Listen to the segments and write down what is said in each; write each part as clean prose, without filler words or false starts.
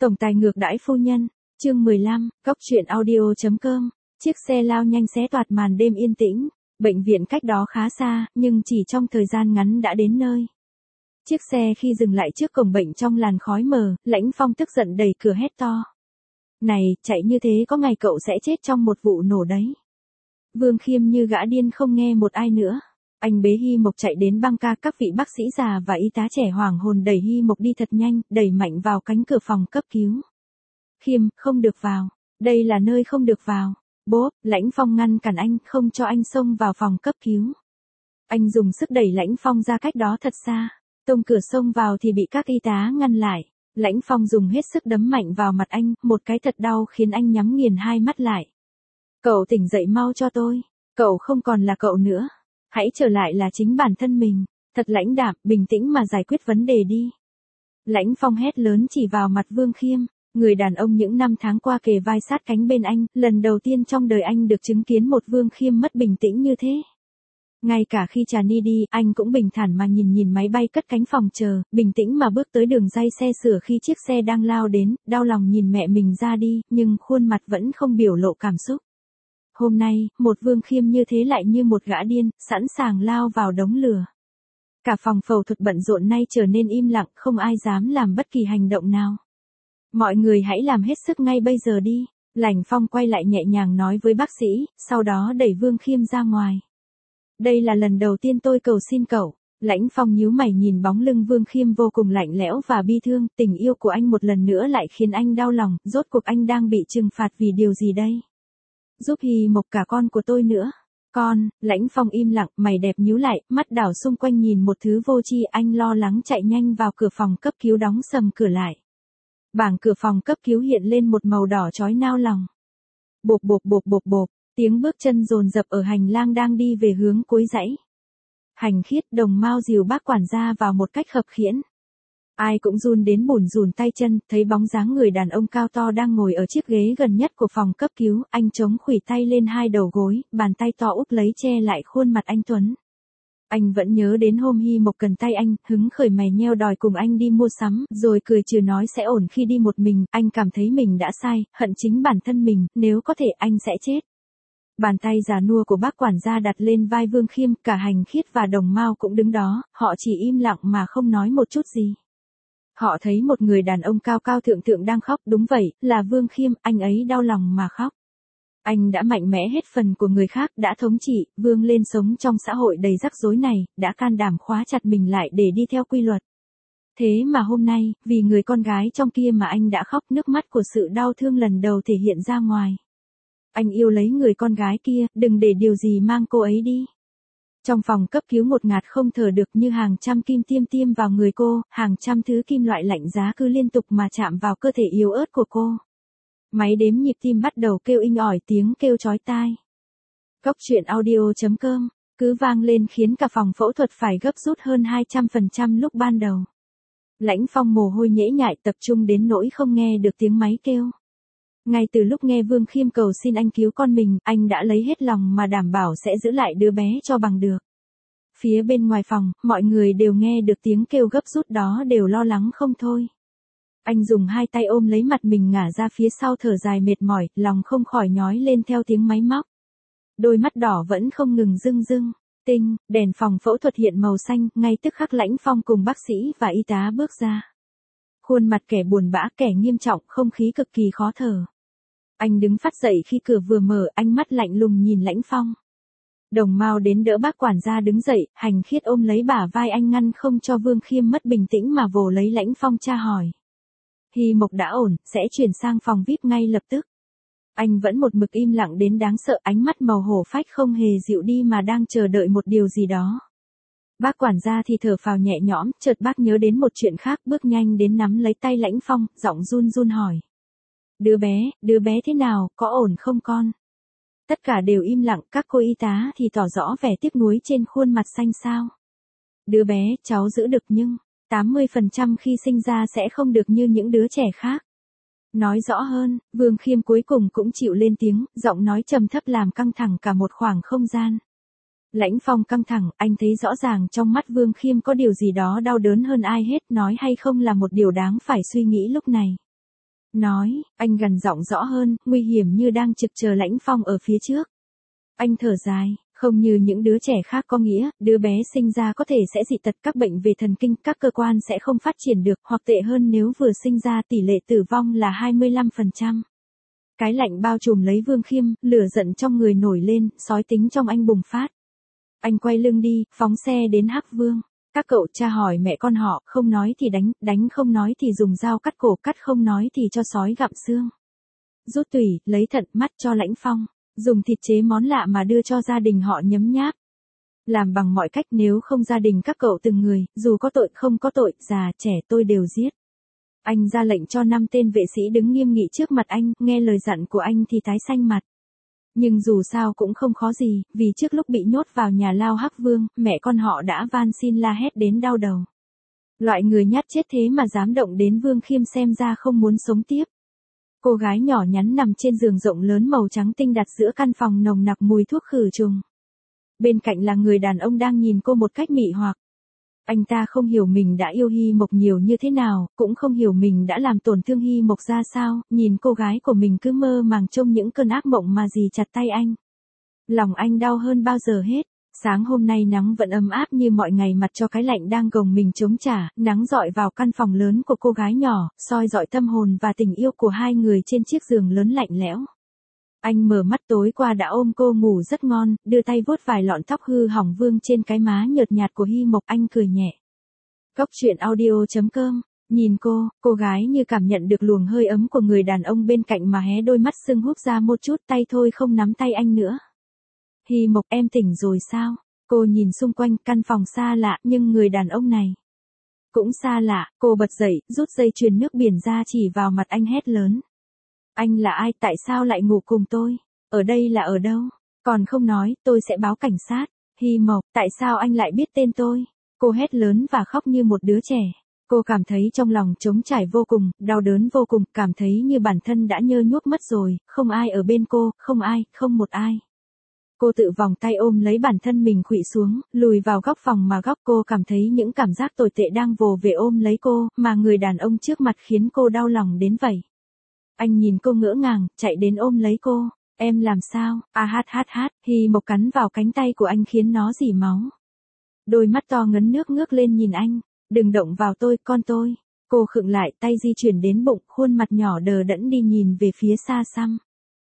Tổng tài ngược đãi phu nhân, chương 15, góc truyện audio.com. Chiếc xe lao nhanh xé toạc màn đêm yên tĩnh, bệnh viện cách đó khá xa, nhưng chỉ trong thời gian ngắn đã đến nơi. Chiếc xe khi dừng lại trước cổng bệnh trong làn khói mờ, Lãnh Phong tức giận đẩy cửa hét to. Này, chạy như thế có ngày cậu sẽ chết trong một vụ nổ đấy. Vương Khiêm như gã điên không nghe một ai nữa. Anh bế Hy Mộc chạy đến băng ca, các vị bác sĩ già và y tá trẻ hoảng hồn đẩy Hy Mộc đi thật nhanh, đẩy mạnh vào cánh cửa phòng cấp cứu. Khiêm, không được vào, đây là nơi không được vào. Bốp, Lãnh Phong ngăn cản anh, không cho anh xông vào phòng cấp cứu. Anh dùng sức đẩy Lãnh Phong ra cách đó thật xa. Tông cửa xông vào thì bị các y tá ngăn lại. Lãnh Phong dùng hết sức đấm mạnh vào mặt anh, một cái thật đau khiến anh nhắm nghiền hai mắt lại. Cậu tỉnh dậy mau cho tôi, cậu không còn là cậu nữa. Hãy trở lại là chính bản thân mình, thật lãnh đạm, bình tĩnh mà giải quyết vấn đề đi. Lãnh Phong hét lớn chỉ vào mặt Vương Khiêm, người đàn ông những năm tháng qua kề vai sát cánh bên anh, lần đầu tiên trong đời anh được chứng kiến một Vương Khiêm mất bình tĩnh như thế. Ngay cả khi Trà-ni đi, anh cũng bình thản mà nhìn máy bay cất cánh phòng chờ, bình tĩnh mà bước tới đường ray xe sửa khi chiếc xe đang lao đến, đau lòng nhìn mẹ mình ra đi, nhưng khuôn mặt vẫn không biểu lộ cảm xúc. Hôm nay, một Vương Khiêm như thế lại như một gã điên, sẵn sàng lao vào đống lửa. Cả phòng phẫu thuật bận rộn nay trở nên im lặng, không ai dám làm bất kỳ hành động nào. Mọi người hãy làm hết sức ngay bây giờ đi. Lãnh Phong quay lại nhẹ nhàng nói với bác sĩ, sau đó đẩy Vương Khiêm ra ngoài. Đây là lần đầu tiên tôi cầu xin cậu. Lãnh Phong nhíu mày nhìn bóng lưng Vương Khiêm vô cùng lạnh lẽo và bi thương, tình yêu của anh một lần nữa lại khiến anh đau lòng, rốt cuộc anh đang bị trừng phạt vì điều gì đây? Giúp Hy Mộc cả con của tôi nữa. Con, Lãnh Phong im lặng, mày đẹp nhíu lại, mắt đảo xung quanh nhìn một thứ vô tri, anh lo lắng chạy nhanh vào cửa phòng cấp cứu đóng sầm cửa lại. Bảng cửa phòng cấp cứu hiện lên một màu đỏ chói nao lòng. Bộp bộp bộp bộp bộp, tiếng bước chân dồn dập ở hành lang đang đi về hướng cuối dãy. Hành Khiết, Đồng Mao dìu bác quản gia vào một cách khập khiễng. Ai cũng run đến bủn rủn tay chân, thấy bóng dáng người đàn ông cao to đang ngồi ở chiếc ghế gần nhất của phòng cấp cứu, anh chống khuỷu tay lên hai đầu gối, bàn tay to úp lấy che lại khuôn mặt anh tuấn. Anh vẫn nhớ đến hôm Hy Mộc cần tay anh, hứng khởi mày nheo đòi cùng anh đi mua sắm, rồi cười trừ nói sẽ ổn khi đi một mình, anh cảm thấy mình đã sai, hận chính bản thân mình, nếu có thể anh sẽ chết. Bàn tay già nua của bác quản gia đặt lên vai Vương Khiêm, cả Hành Khiết và Đồng Mao cũng đứng đó, họ chỉ im lặng mà không nói một chút gì. Họ thấy một người đàn ông cao cao thượng thượng đang khóc, đúng vậy, là Vương Khiêm, anh ấy đau lòng mà khóc. Anh đã mạnh mẽ hết phần của người khác, đã thống trị, vươn lên sống trong xã hội đầy rắc rối này, đã can đảm khóa chặt mình lại để đi theo quy luật. Thế mà hôm nay, vì người con gái trong kia mà anh đã khóc, nước mắt của sự đau thương lần đầu thể hiện ra ngoài. Anh yêu lấy người con gái kia, đừng để điều gì mang cô ấy đi. Trong phòng cấp cứu một ngạt không thở được, như hàng trăm kim tiêm vào người cô, hàng trăm thứ kim loại lạnh giá cứ liên tục mà chạm vào cơ thể yếu ớt của cô. Máy đếm nhịp tim bắt đầu kêu inh ỏi, tiếng kêu chói tai. Góc truyện audio.com cứ vang lên khiến cả phòng phẫu thuật phải gấp rút hơn 200% lúc ban đầu. Lãnh Phong mồ hôi nhễ nhại, tập trung đến nỗi không nghe được tiếng máy kêu. Ngay từ lúc nghe Vương Khiêm cầu xin anh cứu con mình, anh đã lấy hết lòng mà đảm bảo sẽ giữ lại đứa bé cho bằng được. Phía bên ngoài phòng, mọi người đều nghe được tiếng kêu gấp rút đó, đều lo lắng không thôi. Anh dùng hai tay ôm lấy mặt mình ngả ra phía sau thở dài mệt mỏi, lòng không khỏi nhói lên theo tiếng máy móc. Đôi mắt đỏ vẫn không ngừng rưng rưng. Tinh, đèn phòng phẫu thuật hiện màu xanh, ngay tức khắc Lãnh Phong cùng bác sĩ và y tá bước ra. Khuôn mặt kẻ buồn bã, kẻ nghiêm trọng, không khí cực kỳ khó thở. Anh đứng phát dậy khi cửa vừa mở, ánh mắt lạnh lùng nhìn Lãnh Phong. Đồng Mao đến đỡ bác quản gia đứng dậy, Hành Khiết ôm lấy bả vai anh ngăn không cho Vương Khiêm mất bình tĩnh mà vồ lấy Lãnh Phong tra hỏi. Hy Mộc đã ổn, sẽ chuyển sang phòng VIP ngay lập tức. Anh vẫn một mực im lặng đến đáng sợ, ánh mắt màu hổ phách không hề dịu đi mà đang chờ đợi một điều gì đó. Bác quản gia thì thở phào nhẹ nhõm, chợt bác nhớ đến một chuyện khác, bước nhanh đến nắm lấy tay Lãnh Phong, giọng run run hỏi. Đứa bé thế nào, có ổn không con? Tất cả đều im lặng, các cô y tá thì tỏ rõ vẻ tiếc nuối trên khuôn mặt xanh xao. Đứa bé, cháu giữ được nhưng 80% khi sinh ra sẽ không được như những đứa trẻ khác. Nói rõ hơn, Vương Khiêm cuối cùng cũng chịu lên tiếng, giọng nói trầm thấp làm căng thẳng cả một khoảng không gian. Lãnh Phong căng thẳng, anh thấy rõ ràng trong mắt Vương Khiêm có điều gì đó đau đớn hơn ai hết, nói hay không là một điều đáng phải suy nghĩ lúc này. Nói, anh gằn giọng rõ hơn, nguy hiểm như đang trực chờ Lãnh Phong ở phía trước. Anh thở dài, không như những đứa trẻ khác có nghĩa, đứa bé sinh ra có thể sẽ dị tật các bệnh về thần kinh, các cơ quan sẽ không phát triển được, hoặc tệ hơn nếu vừa sinh ra tỷ lệ tử vong là 25%. Cái lạnh bao trùm lấy Vương Khiêm, lửa giận trong người nổi lên, sói tính trong anh bùng phát. Anh quay lưng đi, phóng xe đến Hắc Vương. Các cậu tra hỏi mẹ con họ, không nói thì đánh, đánh không nói thì dùng dao cắt cổ, cắt không nói thì cho sói gặm xương. Rút tủy, lấy thận, mắt cho Lãnh Phong. Dùng thịt chế món lạ mà đưa cho gia đình họ nhấm nháp. Làm bằng mọi cách, nếu không gia đình các cậu từng người, dù có tội không có tội, già, trẻ tôi đều giết. Anh ra lệnh cho 5 tên vệ sĩ đứng nghiêm nghị trước mặt anh, nghe lời dặn của anh thì tái xanh mặt. Nhưng dù sao cũng không khó gì, vì trước lúc bị nhốt vào nhà lao Hắc Vương, mẹ con họ đã van xin la hét đến đau đầu. Loại người nhát chết thế mà dám động đến Vương Khiêm xem ra không muốn sống tiếp. Cô gái nhỏ nhắn nằm trên giường rộng lớn màu trắng tinh đặt giữa căn phòng nồng nặc mùi thuốc khử trùng. Bên cạnh là người đàn ông đang nhìn cô một cách mị hoặc. Anh ta không hiểu mình đã yêu Hy Mộc nhiều như thế nào, cũng không hiểu mình đã làm tổn thương Hy Mộc ra sao, nhìn cô gái của mình cứ mơ màng trông những cơn ác mộng mà dì chặt tay anh. Lòng anh đau hơn bao giờ hết. Sáng hôm nay nắng vẫn ấm áp như mọi ngày, mặt cho cái lạnh đang gồng mình chống trả, nắng dọi vào căn phòng lớn của cô gái nhỏ, soi dọi tâm hồn và tình yêu của hai người trên chiếc giường lớn lạnh lẽo. Anh mở mắt, tối qua đã ôm cô ngủ rất ngon, đưa tay vuốt vài lọn tóc hư hỏng vương trên cái má nhợt nhạt của Hy Mộc, anh cười nhẹ. Cốc truyện audio.com. Nhìn cô gái như cảm nhận được luồng hơi ấm của người đàn ông bên cạnh mà hé đôi mắt sưng húp ra một chút, tay thôi không nắm tay anh nữa. Hy Mộc, em tỉnh rồi sao? Cô nhìn xung quanh, căn phòng xa lạ, nhưng người đàn ông này cũng xa lạ. Cô bật dậy, rút dây chuyền nước biển ra chỉ vào mặt anh hét lớn. Anh là ai, tại sao lại ngủ cùng tôi? Ở đây là ở đâu? Còn không nói, tôi sẽ báo cảnh sát. Hy Mộc, tại sao anh lại biết tên tôi? Cô hét lớn và khóc như một đứa trẻ. Cô cảm thấy trong lòng trống trải vô cùng, đau đớn vô cùng, cảm thấy như bản thân đã nhơ nhuốc mất rồi, không ai ở bên cô, không ai, không một ai. Cô tự vòng tay ôm lấy bản thân mình khuỵu xuống, lùi vào góc phòng mà cô cảm thấy những cảm giác tồi tệ đang vồ về ôm lấy cô, mà người đàn ông trước mặt khiến cô đau lòng đến vậy. Anh nhìn cô ngỡ ngàng, chạy đến ôm lấy cô. Em làm sao? Hy Mộc cắn vào cánh tay của anh khiến nó rỉ máu. Đôi mắt to ngấn nước ngước lên nhìn anh. Đừng động vào tôi, con tôi. Cô khựng lại, tay di chuyển đến bụng, khuôn mặt nhỏ đờ đẫn đi nhìn về phía xa xăm.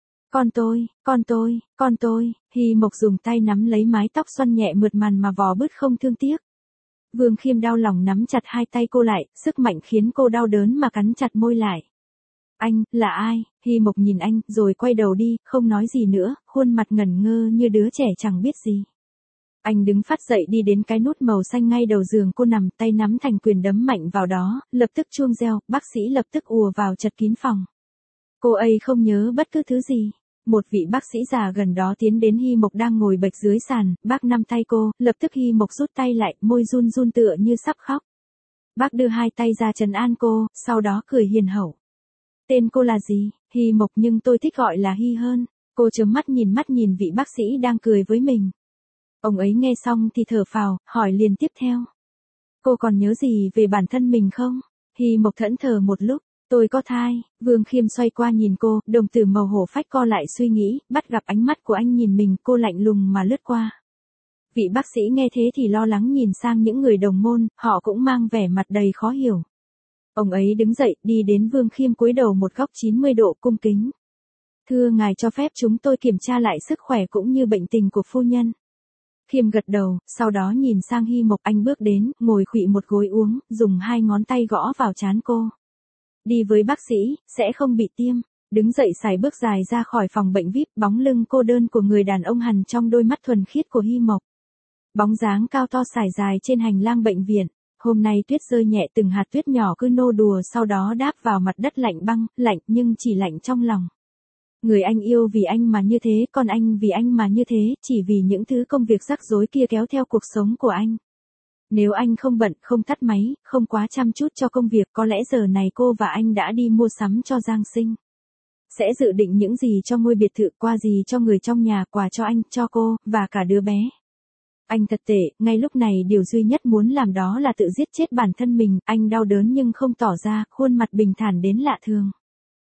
Con tôi, Hy Mộc dùng tay nắm lấy mái tóc xoăn nhẹ mượt mà vò bứt không thương tiếc. Vương Khiêm đau lòng nắm chặt hai tay cô lại, sức mạnh khiến cô đau đớn mà cắn chặt môi lại. Anh, là ai? Hy Mộc nhìn anh, rồi quay đầu đi, không nói gì nữa, khuôn mặt ngẩn ngơ như đứa trẻ chẳng biết gì. Anh đứng phát dậy đi đến cái nút màu xanh ngay đầu giường cô nằm, tay nắm thành quyền đấm mạnh vào đó, lập tức chuông reo, bác sĩ lập tức ùa vào chật kín phòng. Cô ấy không nhớ bất cứ thứ gì. Một vị bác sĩ già gần đó tiến đến Hy Mộc đang ngồi bệt dưới sàn, bác nắm tay cô, lập tức Hy Mộc rút tay lại, môi run run tựa như sắp khóc. Bác đưa hai tay ra trấn an cô, sau đó cười hiền hậu. Tên cô là gì? Hy Mộc, nhưng tôi thích gọi là Hy hơn. Cô chớm mắt nhìn vị bác sĩ đang cười với mình. Ông ấy nghe xong thì thở phào, hỏi liền tiếp theo. Cô còn nhớ gì về bản thân mình không? Hy Mộc thẫn thờ một lúc. Tôi có thai. Vương Khiêm xoay qua nhìn cô, đồng tử màu hổ phách co lại suy nghĩ, bắt gặp ánh mắt của anh nhìn mình, cô lạnh lùng mà lướt qua. Vị bác sĩ nghe thế thì lo lắng nhìn sang những người đồng môn, họ cũng mang vẻ mặt đầy khó hiểu. Ông ấy đứng dậy, đi đến Vương Khiêm cúi đầu một góc 90 độ cung kính. Thưa ngài cho phép chúng tôi kiểm tra lại sức khỏe cũng như bệnh tình của phu nhân. Khiêm gật đầu, sau đó nhìn sang Hy Mộc, anh bước đến, ngồi khuỵu một gối uống, dùng hai ngón tay gõ vào trán cô. Đi với bác sĩ, sẽ không bị tiêm. Đứng dậy sải bước dài ra khỏi phòng bệnh VIP, bóng lưng cô đơn của người đàn ông hằn trong đôi mắt thuần khiết của Hy Mộc. Bóng dáng cao to sải dài trên hành lang bệnh viện. Hôm nay tuyết rơi nhẹ, từng hạt tuyết nhỏ cứ nô đùa sau đó đáp vào mặt đất lạnh băng, lạnh nhưng chỉ lạnh trong lòng. Người anh yêu vì anh mà như thế, còn anh vì anh mà như thế, chỉ vì những thứ công việc rắc rối kia kéo theo cuộc sống của anh. Nếu anh không bận, không tắt máy, không quá chăm chút cho công việc, có lẽ giờ này cô và anh đã đi mua sắm cho Giang sinh. Sẽ dự định những gì cho ngôi biệt thự, qua gì cho người trong nhà, quà cho anh, cho cô, và cả đứa bé. Anh thật tệ, ngay lúc này điều duy nhất muốn làm đó là tự giết chết bản thân mình, anh đau đớn nhưng không tỏ ra, khuôn mặt bình thản đến lạ thường.